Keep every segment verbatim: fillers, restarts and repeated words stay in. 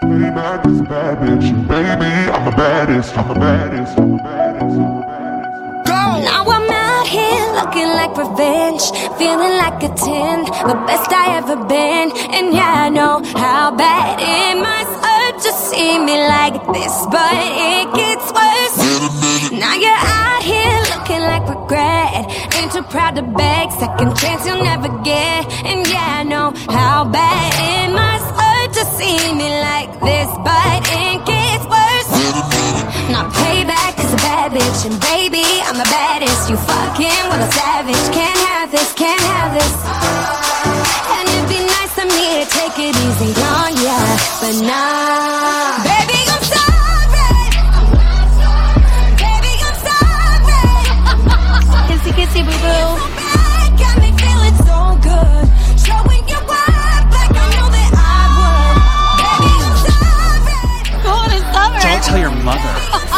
Way back is a bad bitch, and baby, I'm the baddest, I'm the baddest, I'm the baddest, I'm the baddest. Go! Now I'm out here looking like revenge, feeling like a ten, the best I ever been. And yeah, I know how bad it must hurt to see me like this, but it gets worse. Now you're out here looking like regret, ain't too proud to beg, second chance you'll never get. And yeah, I know how bad it must hurt to see me like this, but it gets worse. Now payback is a bad bitch, and baby, I'm the baddest. You fucking with a savage, can't have this, can't have this. And it'd be nice of me to take it easy on ya, but nah, baby, I'm sorry. Baby, I'm sorry. Kissy, kissy, boo boo. So bad, got me feeling so good, showing you up like I know that I would. Baby, I'm sorry. What is summer? Don't tell your mother.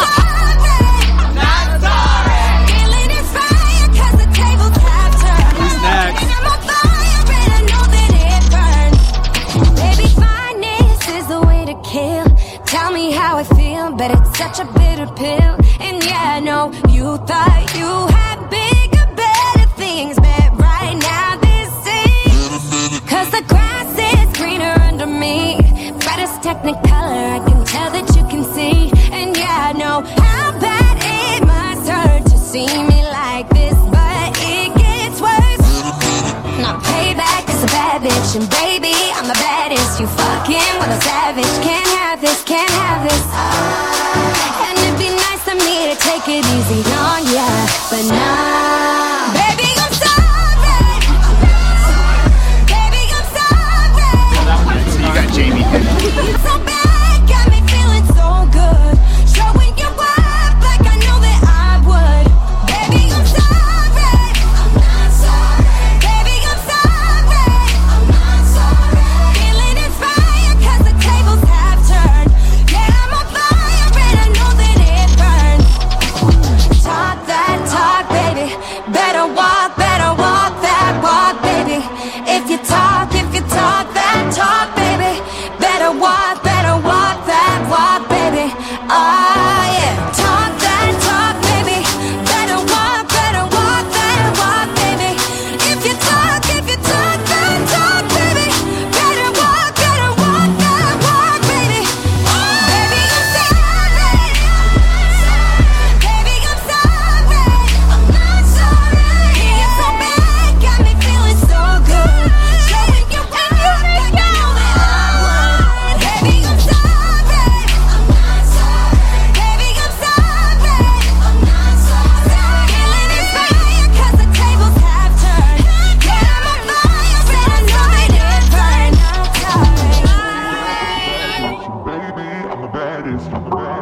Tell me how I feel, but it's such a bitter pill. And yeah, I know you thought you had bigger, better things, but right now this is, cause the grass is greener under me. Brightest technicolor, I can tell that you can see. And yeah, I know how bad it must hurt to see me like this, but it gets worse. Now payback is a bad bitch, and baby, I'm the baddest. You fucking with a savage, can't have this, can't have this. And it'd be nice of me to take it easy on ya, but nah, baby, I'm sorry. Baby, I'm sorry. You got Jamie. So bad, got me feeling so good, showing you up like I know that I would. Baby, I'm sorry. I'm not sorry. Baby, I'm sorry. I'm not sorry. Feeling inspired cause the tables have turned. Yeah, I'm on fire and I know that it burns. Talk that talk, baby. Better walk, better walk that walk, baby. If you talk, if you talk that talk, baby. Better walk, better walk that walk, baby. Oh yeah. Talk that talk, baby. Better walk, better walk that walk, baby. If you talk, if you talk that talk, baby. Better walk, better walk that walk, baby. Baby, I'm sorry. Baby, I'm sorry. I'm not sorry. It's so bad, got me feeling so good. Showing you up like I know that I would. Baby, I'm sorry. I'm not sorry. Baby, I'm sorry. I'm not sorry. Feeling inspired cause the tables have turned. Yeah, I'm on fire and I know that it burns. I'm sorry. Baby, I'm the baddest, I'm the baddest.